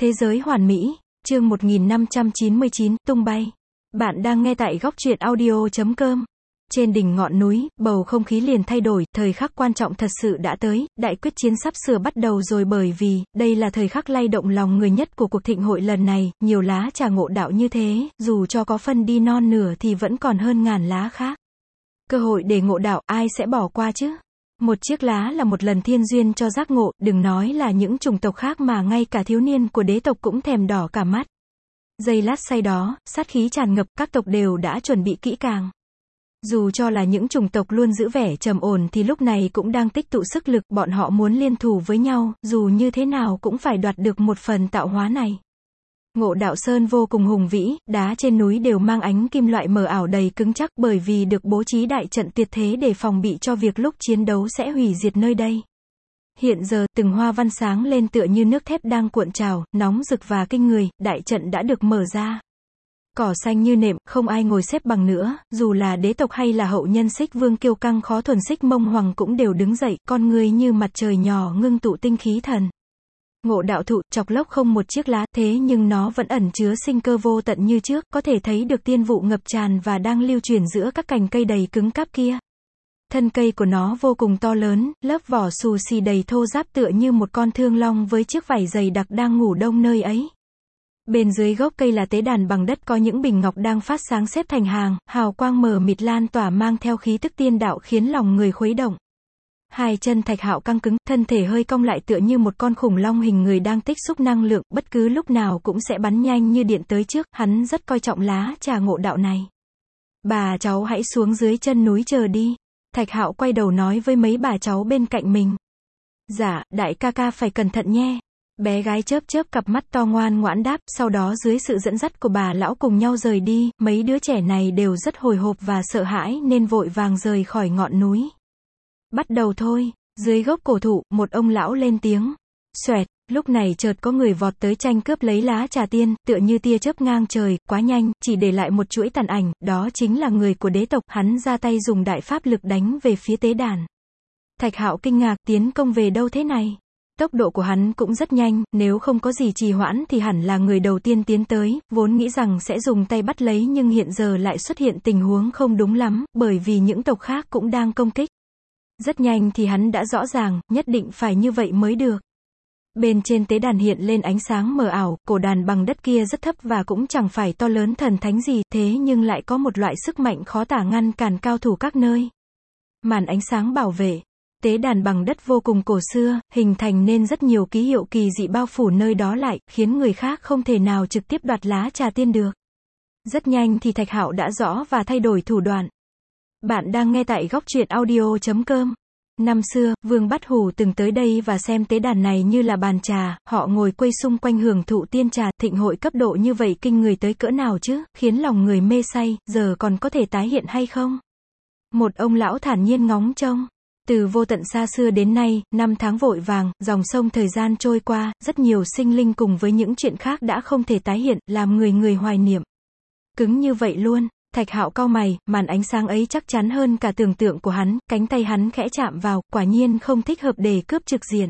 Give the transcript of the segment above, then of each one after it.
Thế giới hoàn mỹ, chương 1599, tung bay. Bạn đang nghe tại góc truyện audio.com. Trên đỉnh ngọn núi, bầu không khí liền thay đổi, thời khắc quan trọng thật sự đã tới, đại quyết chiến sắp sửa bắt đầu rồi bởi vì, đây là thời khắc lay động lòng người nhất của cuộc thịnh hội lần này, nhiều lá trà ngộ đạo như thế, dù cho có phân đi non nửa thì vẫn còn hơn ngàn lá khác. Cơ hội để ngộ đạo, ai sẽ bỏ qua chứ? Một chiếc lá là một lần thiên duyên cho giác ngộ, đừng nói là những chủng tộc khác mà ngay cả thiếu niên của đế tộc cũng thèm đỏ cả mắt. Giây lát say đó, sát khí tràn ngập, các tộc đều đã chuẩn bị kỹ càng. Dù cho là những chủng tộc luôn giữ vẻ trầm ổn thì lúc này cũng đang tích tụ sức lực, bọn họ muốn liên thủ với nhau, dù như thế nào cũng phải đoạt được một phần tạo hóa này. Ngộ đạo sơn vô cùng hùng vĩ, đá trên núi đều mang ánh kim loại mờ ảo đầy cứng chắc bởi vì được bố trí đại trận tuyệt thế để phòng bị cho việc lúc chiến đấu sẽ hủy diệt nơi đây. Hiện giờ, từng hoa văn sáng lên tựa như nước thép đang cuộn trào, nóng rực và kinh người, đại trận đã được mở ra. Cỏ xanh như nệm, không ai ngồi xếp bằng nữa, dù là đế tộc hay là hậu nhân Xích Vương kiêu căng khó thuần Xích Mông Hoàng cũng đều đứng dậy, con người như mặt trời nhỏ ngưng tụ tinh khí thần. Ngộ đạo thụ, chọc lốc không một chiếc lá, thế nhưng nó vẫn ẩn chứa sinh cơ vô tận như trước, có thể thấy được tiên vụ ngập tràn và đang lưu truyền giữa các cành cây đầy cứng cáp kia. Thân cây của nó vô cùng to lớn, lớp vỏ xù xì đầy thô ráp tựa như một con thương long với chiếc vảy dày đặc đang ngủ đông nơi ấy. Bên dưới gốc cây là tế đàn bằng đất có những bình ngọc đang phát sáng xếp thành hàng, hào quang mờ mịt lan tỏa mang theo khí tức tiên đạo khiến lòng người khuấy động. Hai chân Thạch Hạo căng cứng, thân thể hơi cong lại tựa như một con khủng long hình người đang tích xúc năng lượng, bất cứ lúc nào cũng sẽ bắn nhanh như điện tới trước, hắn rất coi trọng lá trà ngộ đạo này. Bà cháu hãy xuống dưới chân núi chờ đi. Thạch Hạo quay đầu nói với mấy bà cháu bên cạnh mình. Dạ, đại ca ca phải cẩn thận nhé. Bé gái chớp chớp cặp mắt to ngoan ngoãn đáp, sau đó dưới sự dẫn dắt của bà lão cùng nhau rời đi, mấy đứa trẻ này đều rất hồi hộp và sợ hãi nên vội vàng rời khỏi ngọn núi. Bắt đầu thôi, dưới gốc cổ thụ, một ông lão lên tiếng. Xoẹt, lúc này chợt có người vọt tới tranh cướp lấy lá trà tiên, tựa như tia chớp ngang trời, quá nhanh, chỉ để lại một chuỗi tàn ảnh, đó chính là người của đế tộc, hắn ra tay dùng đại pháp lực đánh về phía tế đàn. Thạch Hạo kinh ngạc, tiến công về đâu thế này? Tốc độ của hắn cũng rất nhanh, nếu không có gì trì hoãn thì hẳn là người đầu tiên tiến tới, vốn nghĩ rằng sẽ dùng tay bắt lấy nhưng hiện giờ lại xuất hiện tình huống không đúng lắm, bởi vì những tộc khác cũng đang công kích. Rất nhanh thì hắn đã rõ ràng, nhất định phải như vậy mới được. Bên trên tế đàn hiện lên ánh sáng mờ ảo, cổ đàn bằng đất kia rất thấp và cũng chẳng phải to lớn thần thánh gì, thế nhưng lại có một loại sức mạnh khó tả ngăn cản cao thủ các nơi. Màn ánh sáng bảo vệ. Tế đàn bằng đất vô cùng cổ xưa, hình thành nên rất nhiều ký hiệu kỳ dị bao phủ nơi đó lại, khiến người khác không thể nào trực tiếp đoạt lá trà tiên được. Rất nhanh thì Thạch Hạo đã rõ và thay đổi thủ đoạn. Bạn đang nghe tại góc truyện audio.com. Năm xưa, Vương Bát Hủ từng tới đây và xem tế đàn này như là bàn trà, họ ngồi quây xung quanh hưởng thụ tiên trà, thịnh hội cấp độ như vậy kinh người tới cỡ nào chứ, khiến lòng người mê say, giờ còn có thể tái hiện hay không? Một ông lão thản nhiên ngóng trông. Từ vô tận xa xưa đến nay, năm tháng vội vàng, dòng sông thời gian trôi qua, rất nhiều sinh linh cùng với những chuyện khác đã không thể tái hiện, làm người hoài niệm. Cứng như vậy luôn. Thạch Hạo cau mày, màn ánh sáng ấy chắc chắn hơn cả tưởng tượng của hắn, cánh tay hắn khẽ chạm vào, quả nhiên không thích hợp để cướp trực diện.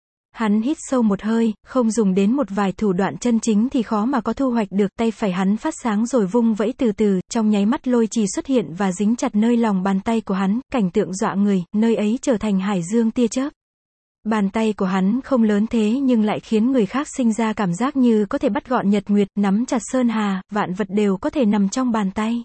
Hắn hít sâu một hơi, không dùng đến một vài thủ đoạn chân chính thì khó mà có thu hoạch được, tay phải hắn phát sáng rồi vung vẫy từ từ, trong nháy mắt lôi trì xuất hiện và dính chặt nơi lòng bàn tay của hắn, cảnh tượng dọa người, nơi ấy trở thành hải dương tia chớp. Bàn tay của hắn không lớn thế nhưng lại khiến người khác sinh ra cảm giác như có thể bắt gọn nhật nguyệt, nắm chặt sơn hà, vạn vật đều có thể nằm trong bàn tay.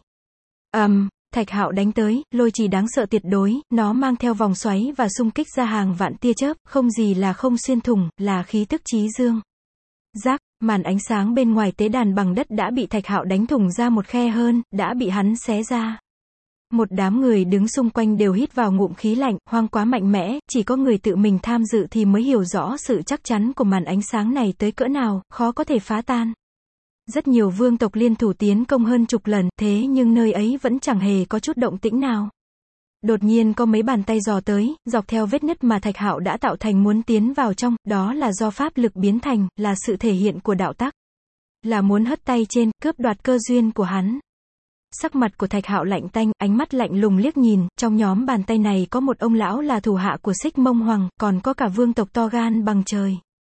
Thạch Hạo đánh tới, lôi trì đáng sợ tuyệt đối, nó mang theo vòng xoáy và xung kích ra hàng vạn tia chớp, không gì là không xuyên thủng, là khí tức chí dương. Rắc, màn ánh sáng bên ngoài tế đàn bằng đất đã bị Thạch Hạo đánh thủng ra một khe hơn, đã bị hắn xé ra. Một đám người đứng xung quanh đều hít vào ngụm khí lạnh, hoang quá mạnh mẽ, chỉ có người tự mình tham dự thì mới hiểu rõ sự chắc chắn của màn ánh sáng này tới cỡ nào, khó có thể phá tan. Rất nhiều vương tộc liên thủ tiến công hơn chục lần, thế nhưng nơi ấy vẫn chẳng hề có chút động tĩnh nào. Đột nhiên có mấy bàn tay dò tới, dọc theo vết nứt mà Thạch Hạo đã tạo thành muốn tiến vào trong, đó là do pháp lực biến thành, là sự thể hiện của đạo tắc. Là muốn hất tay trên, cướp đoạt cơ duyên của hắn. Sắc mặt của Thạch Hạo lạnh tanh, ánh mắt lạnh lùng liếc nhìn, trong nhóm bàn tay này có một ông lão là thủ hạ của Xích Mông Hoàng, còn có cả vương tộc to gan bằng trời.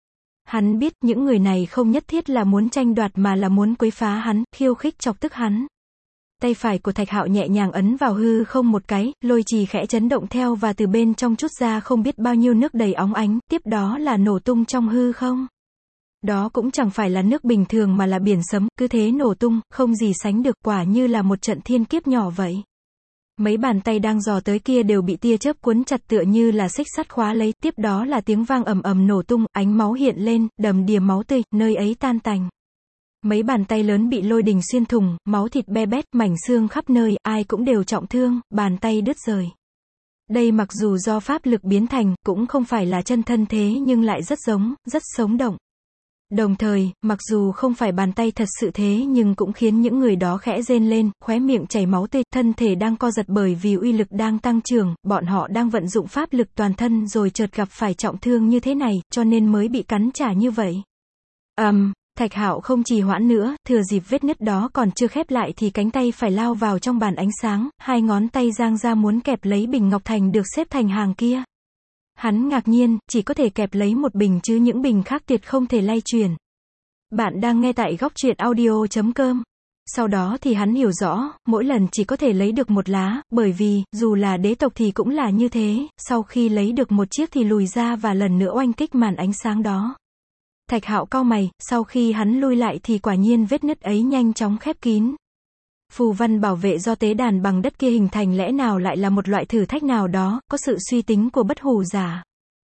Hắn biết, những người này không nhất thiết là muốn tranh đoạt mà là muốn quấy phá hắn, khiêu khích chọc tức hắn. Tay phải của Thạch Hạo nhẹ nhàng ấn vào hư không một cái, lôi chì khẽ chấn động theo và từ bên trong trút ra không biết bao nhiêu nước đầy óng ánh, tiếp đó là nổ tung trong hư không. Đó cũng chẳng phải là nước bình thường mà là biển sấm, cứ thế nổ tung, không gì sánh được, quả như là một trận thiên kiếp nhỏ vậy. Mấy bàn tay đang dò tới kia đều bị tia chớp cuốn chặt tựa như là xích sắt khóa lấy, tiếp đó là tiếng vang ầm ầm nổ tung, ánh máu hiện lên, đầm đìa máu tươi, nơi ấy tan tành. Mấy bàn tay lớn bị lôi đình xuyên thủng, máu thịt be bét, mảnh xương khắp nơi, ai cũng đều trọng thương, bàn tay đứt rời. Đây mặc dù do pháp lực biến thành, cũng không phải là chân thân thế nhưng lại rất giống, rất sống động. Đồng thời, mặc dù không phải bàn tay thật sự thế nhưng cũng khiến những người đó khẽ rên lên, khóe miệng chảy máu tươi, thân thể đang co giật bởi vì uy lực đang tăng trưởng, bọn họ đang vận dụng pháp lực toàn thân rồi chợt gặp phải trọng thương như thế này, cho nên mới bị cắn trả như vậy. Thạch Hạo không trì hoãn nữa, thừa dịp vết nứt đó còn chưa khép lại thì cánh tay phải lao vào trong bàn ánh sáng, hai ngón tay giang ra muốn kẹp lấy bình ngọc thành được xếp thành hàng kia. Hắn ngạc nhiên, chỉ có thể kẹp lấy một bình chứ những bình khác tuyệt không thể lay chuyển. Bạn đang nghe tại góc truyện audio.com. Sau đó thì hắn hiểu rõ, mỗi lần chỉ có thể lấy được một lá, bởi vì, dù là đế tộc thì cũng là như thế, sau khi lấy được một chiếc thì lùi ra và lần nữa oanh kích màn ánh sáng đó. Thạch Hạo cau mày, sau khi hắn lui lại thì quả nhiên vết nứt ấy nhanh chóng khép kín. Phù văn bảo vệ do tế đàn bằng đất kia hình thành lẽ nào lại là một loại thử thách nào đó, có sự suy tính của bất hủ giả.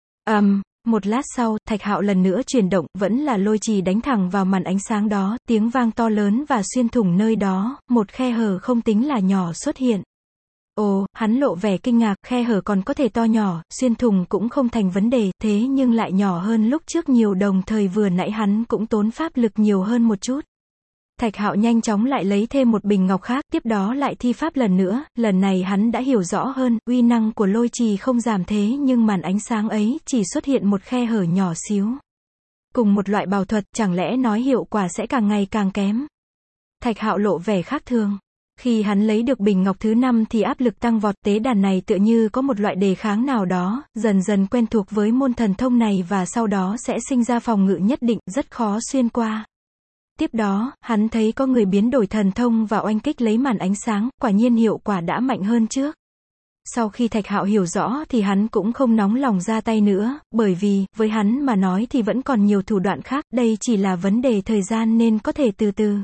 Một lát sau, Thạch Hạo lần nữa chuyển động, vẫn là lôi chì đánh thẳng vào màn ánh sáng đó, tiếng vang to lớn và xuyên thủng nơi đó, một khe hở không tính là nhỏ xuất hiện. Ồ, hắn lộ vẻ kinh ngạc, khe hở còn có thể to nhỏ, xuyên thủng cũng không thành vấn đề, thế nhưng lại nhỏ hơn lúc trước nhiều, đồng thời vừa nãy hắn cũng tốn pháp lực nhiều hơn một chút. Thạch Hạo nhanh chóng lại lấy thêm một bình ngọc khác, tiếp đó lại thi pháp lần nữa, lần này hắn đã hiểu rõ hơn, uy năng của lôi trì không giảm thế nhưng màn ánh sáng ấy chỉ xuất hiện một khe hở nhỏ xíu. Cùng một loại bảo thuật, chẳng lẽ nói hiệu quả sẽ càng ngày càng kém? Thạch Hạo lộ vẻ khác thường. Khi hắn lấy được bình ngọc thứ 5 thì áp lực tăng vọt, tế đàn này tựa như có một loại đề kháng nào đó, dần dần quen thuộc với môn thần thông này và sau đó sẽ sinh ra phòng ngự nhất định, rất khó xuyên qua. Tiếp đó, hắn thấy có người biến đổi thần thông và oanh kích lấy màn ánh sáng, quả nhiên hiệu quả đã mạnh hơn trước. Sau khi Thạch Hạo hiểu rõ thì hắn cũng không nóng lòng ra tay nữa, bởi vì, với hắn mà nói thì vẫn còn nhiều thủ đoạn khác, đây chỉ là vấn đề thời gian nên có thể từ từ.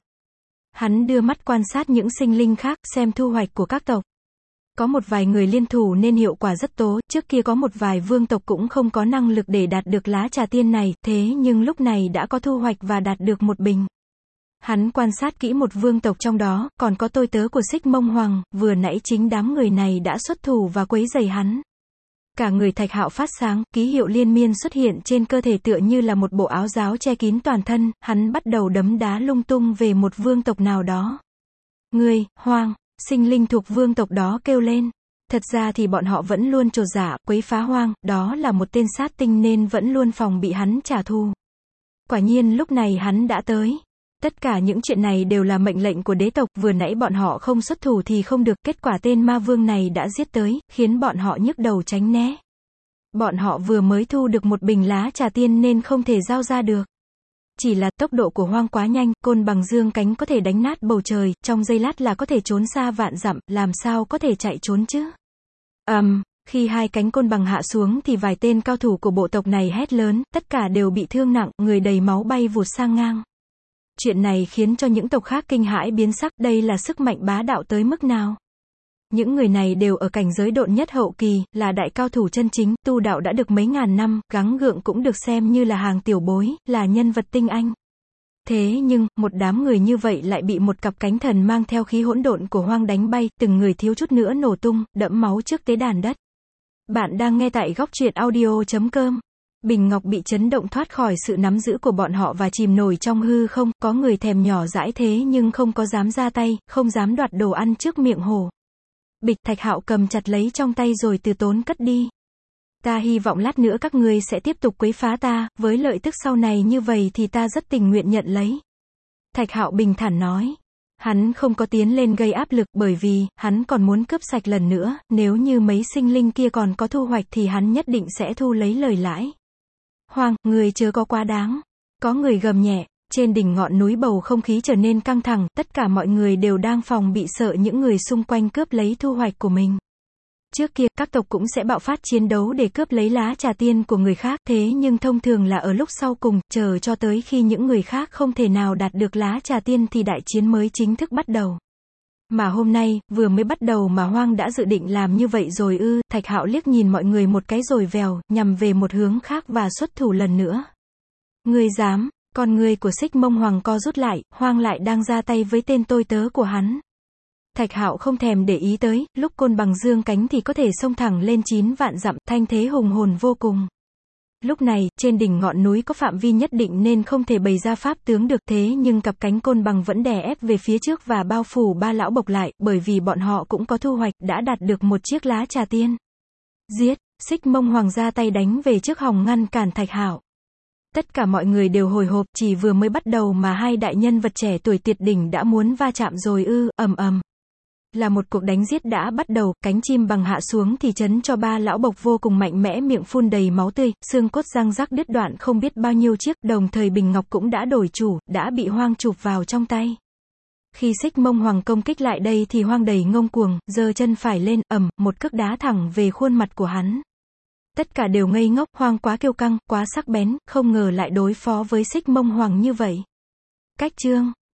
Hắn đưa mắt quan sát những sinh linh khác, xem thu hoạch của các tộc. Có một vài người liên thủ nên hiệu quả rất tốt, trước kia có một vài vương tộc cũng không có năng lực để đạt được lá trà tiên này, thế nhưng lúc này đã có thu hoạch và đạt được một bình. Hắn quan sát kỹ một vương tộc trong đó, còn có tôi tớ của Xích Mông Hoàng, vừa nãy chính đám người này đã xuất thủ và quấy rầy hắn. Cả người Thạch Hạo phát sáng, ký hiệu liên miên xuất hiện trên cơ thể tựa như là một bộ áo giáo che kín toàn thân, hắn bắt đầu đấm đá lung tung về một vương tộc nào đó. Ngươi, Hoang, sinh linh thuộc vương tộc đó kêu lên. Thật ra thì bọn họ vẫn luôn trột dạ, quấy phá Hoang, đó là một tên sát tinh nên vẫn luôn phòng bị hắn trả thù. Quả nhiên lúc này hắn đã tới. Tất cả những chuyện này đều là mệnh lệnh của đế tộc, vừa nãy bọn họ không xuất thủ thì không được, kết quả tên ma vương này đã giết tới, khiến bọn họ nhức đầu tránh né. Bọn họ vừa mới thu được một bình lá trà tiên nên không thể giao ra được. Chỉ là tốc độ của Hoang quá nhanh, côn bằng dương cánh có thể đánh nát bầu trời, trong giây lát là có thể trốn xa vạn dặm, làm sao có thể chạy trốn chứ? Khi hai cánh côn bằng hạ xuống thì vài tên cao thủ của bộ tộc này hét lớn, tất cả đều bị thương nặng, người đầy máu bay vụt sang ngang. Chuyện này khiến cho những tộc khác kinh hãi biến sắc, đây là sức mạnh bá đạo tới mức nào? Những người này đều ở cảnh giới độn nhất hậu kỳ, là đại cao thủ chân chính, tu đạo đã được mấy ngàn năm, gắng gượng cũng được xem như là hàng tiểu bối, là nhân vật tinh anh. Thế nhưng, một đám người như vậy lại bị một cặp cánh thần mang theo khí hỗn độn của Hoang đánh bay, từng người thiếu chút nữa nổ tung, đẫm máu trước tế đàn đất. Bạn đang nghe tại góc truyện audio.com. Bình ngọc bị chấn động thoát khỏi sự nắm giữ của bọn họ và chìm nổi trong hư không, có người thèm nhỏ dãi thế nhưng không có dám ra tay, không dám đoạt đồ ăn trước miệng hổ. Bịch, Thạch Hạo cầm chặt lấy trong tay rồi từ tốn cất đi. Ta hy vọng lát nữa các ngươi sẽ tiếp tục quấy phá ta, với lợi tức sau này như vậy thì ta rất tình nguyện nhận lấy. Thạch Hạo bình thản nói. Hắn không có tiến lên gây áp lực bởi vì, hắn còn muốn cướp sạch lần nữa, nếu như mấy sinh linh kia còn có thu hoạch thì hắn nhất định sẽ thu lấy lời lãi. Hoang, người chớ có quá đáng. Có người gầm nhẹ. Trên đỉnh ngọn núi bầu không khí trở nên căng thẳng, tất cả mọi người đều đang phòng bị sợ những người xung quanh cướp lấy thu hoạch của mình. Trước kia, các tộc cũng sẽ bạo phát chiến đấu để cướp lấy lá trà tiên của người khác, thế nhưng thông thường là ở lúc sau cùng, chờ cho tới khi những người khác không thể nào đạt được lá trà tiên thì đại chiến mới chính thức bắt đầu. Mà hôm nay, vừa mới bắt đầu mà Hoang đã dự định làm như vậy rồi ư? Thạch Hạo liếc nhìn mọi người một cái rồi vèo, nhằm về một hướng khác và xuất thủ lần nữa. Ngươi dám? Con người của Xích Mông Hoàng co rút lại, Hoang lại đang ra tay với tên tôi tớ của hắn. Thạch Hạo không thèm để ý tới, lúc côn bằng dương cánh thì có thể xông thẳng lên 9 vạn dặm, thanh thế hùng hồn vô cùng. Lúc này, trên đỉnh ngọn núi có phạm vi nhất định nên không thể bày ra pháp tướng được, thế nhưng cặp cánh côn bằng vẫn đè ép về phía trước và bao phủ ba lão bộc lại, bởi vì bọn họ cũng có thu hoạch, đã đạt được một chiếc lá trà tiên. Giết! Xích Mông Hoàng ra tay đánh về trước hòng ngăn cản Thạch Hạo. Tất cả mọi người đều hồi hộp, chỉ vừa mới bắt đầu mà hai đại nhân vật trẻ tuổi tuyệt đỉnh đã muốn va chạm rồi ư? Ầm ầm. Là một cuộc đánh giết đã bắt đầu, cánh chim bằng hạ xuống thì chấn cho ba lão bộc vô cùng mạnh mẽ, miệng phun đầy máu tươi, xương cốt răng rắc đứt đoạn không biết bao nhiêu chiếc, đồng thời bình ngọc cũng đã đổi chủ, đã bị Hoang chụp vào trong tay. Khi Xích Mông Hoàng công kích lại đây thì Hoang đầy ngông cuồng, giơ chân phải lên, một cước đá thẳng về khuôn mặt của hắn. Tất cả đều ngây ngốc, Hoang quá kiêu căng, quá sắc bén, không ngờ lại đối phó với Xích Mông Hoàng như vậy. Cách chương